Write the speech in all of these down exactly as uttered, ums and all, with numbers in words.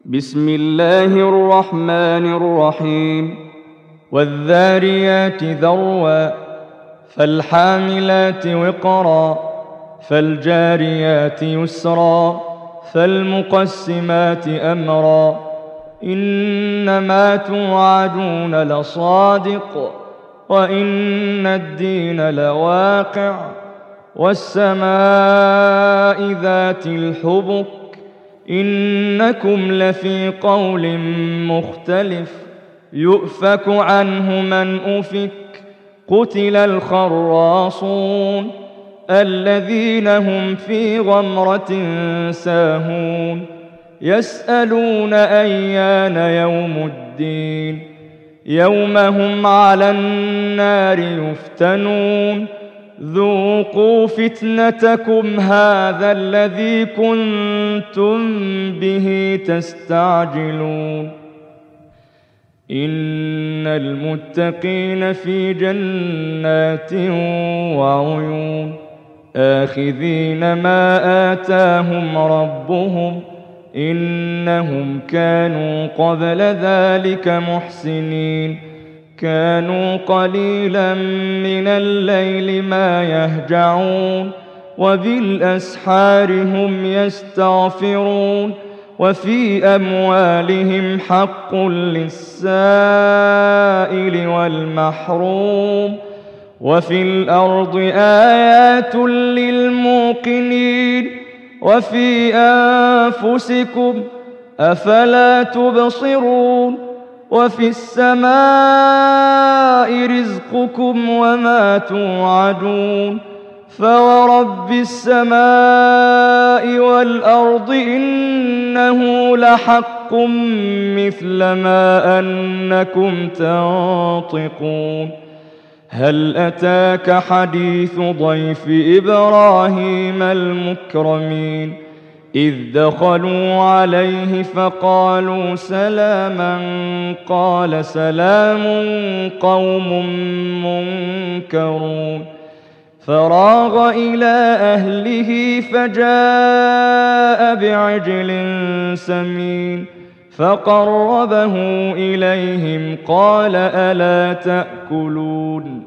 بسم الله الرحمن الرحيم والذاريات ذروا فالحاملات وقرا فالجاريات يسرا فالمقسمات أمرا إنما توعدون لصادق وإن الدين لواقع والسماء ذات الحبك إنكم لفي قول مختلف يؤفك عنه من أفك قتل الخراصون الذين هم في غمرة ساهون يسألون أيان يوم الدين يوم هم على النار يفتنون ذوقوا فتنتكم هذا الذي كنتم به تستعجلون إن المتقين في جنات وعيون آخذين ما آتاهم ربهم إنهم كانوا قبل ذلك محسنين كانوا قليلا من الليل ما يهجعون وبالأسحار هم يستغفرون وفي أموالهم حق للسائل والمحروم وفي الأرض آيات للموقنين وفي أنفسكم أفلا تبصرون وفي السماء رزقكم وما توعدون فورب السماء والأرض إنه لحق مثل ما أنكم تنطقون هل أتاك حديث ضيف إبراهيم المكرمين إذ دخلوا عليه فقالوا سلاما قال سلام قوم منكرون فراغ إلى أهله فجاء بعجل سمين فقربه إليهم قال ألا تأكلون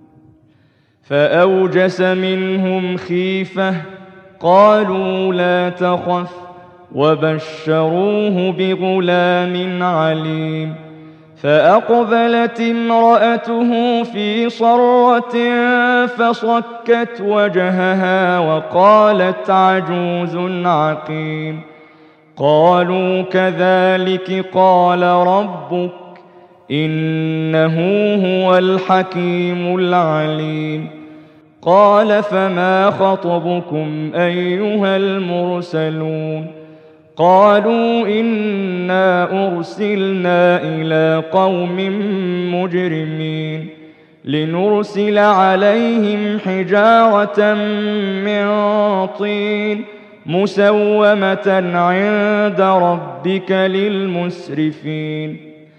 فأوجس منهم خيفة قالوا لا تخف وبشروه بغلام عليم فأقبلت امرأته في صرة فصكت وجهها وقالت عجوز عقيم قالوا كذلك قال ربك إنه هو الحكيم العليم قال فما خطبكم أيها المرسلون قالوا إنا أرسلنا إلى قوم مجرمين لنرسل عليهم حجارة من طين مسومة عند ربك للمسرفين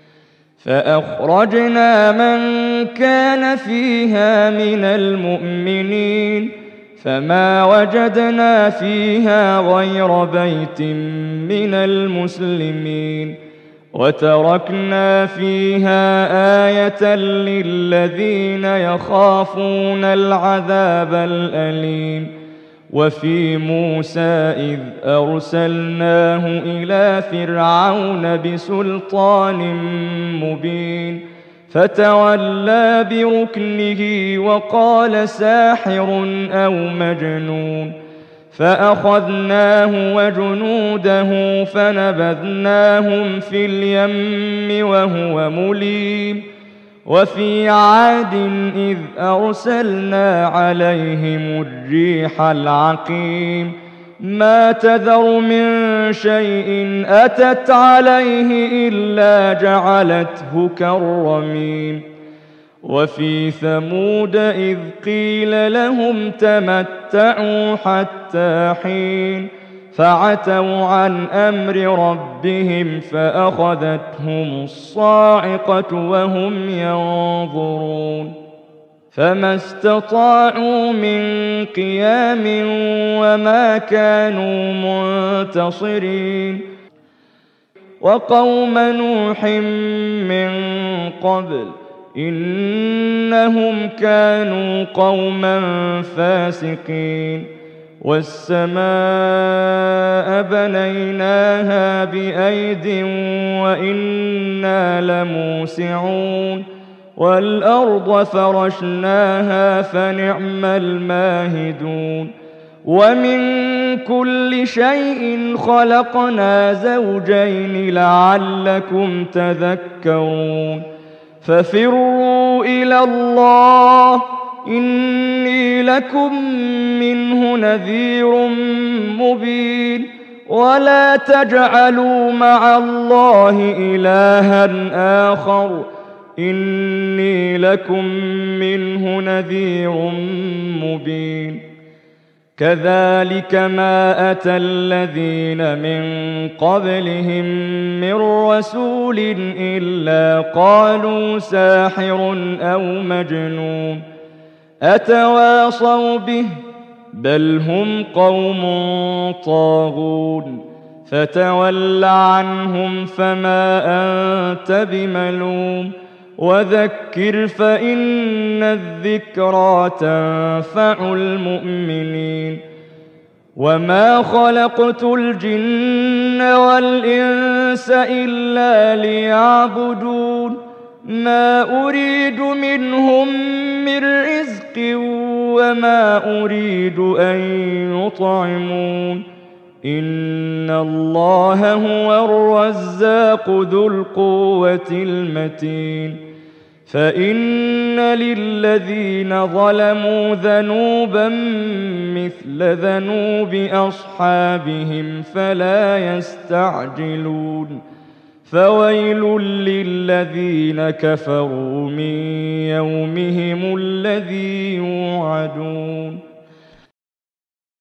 فأخرجنا من كان فيها من المؤمنين فما وجدنا فيها غير بيت من المسلمين وتركنا فيها آية للذين يخافون العذاب الأليم وفي موسى إذ أرسلناه إلى فرعون بسلطان مبين فتولى بركنه وقال ساحر أو مجنون فأخذناه وجنوده فنبذناهم في اليم وهو مليم وفي عاد إذ أرسلنا عليهم الريح العقيم ما تذر من شيء أتت عليه إلا جعلته كالرميم وفي ثمود إذ قيل لهم تمتعوا حتى حين فعتوا عن أمر ربهم فأخذتهم الصاعقة وهم ينظرون فما استطاعوا من قيام وما كانوا منتصرين وقوم نوح من قبل إنهم كانوا قوما فاسقين والسماء بنيناها بأيد وإنا لموسعون والأرض فرشناها فنعم الماهدون ومن كل شيء خلقنا زوجين لعلكم تذكرون ففروا إلى الله إني لكم منه نذير مبين ولا تجعلوا مع الله إلها آخر إني لكم منه نذير مبين كذلك ما أتى الذين من قبلهم من رسول إلا قالوا ساحر أو مجنون أتواصوا به بل هم قوم طاغون فتول عنهم فما أنت بملوم وذكر فإن الذكرى تنفع المؤمنين وما خلقت الجن والإنس إلا ليعبدون ما أريد منهم من رزق وما أريد أن يطعمون إن الله هو الرزاق ذو القوة المتين فإن للذين ظلموا ذنوبا مثل ذنوب أصحابهم فلا يستعجلون فويل للذين كفروا من يومهم الذي يوعدون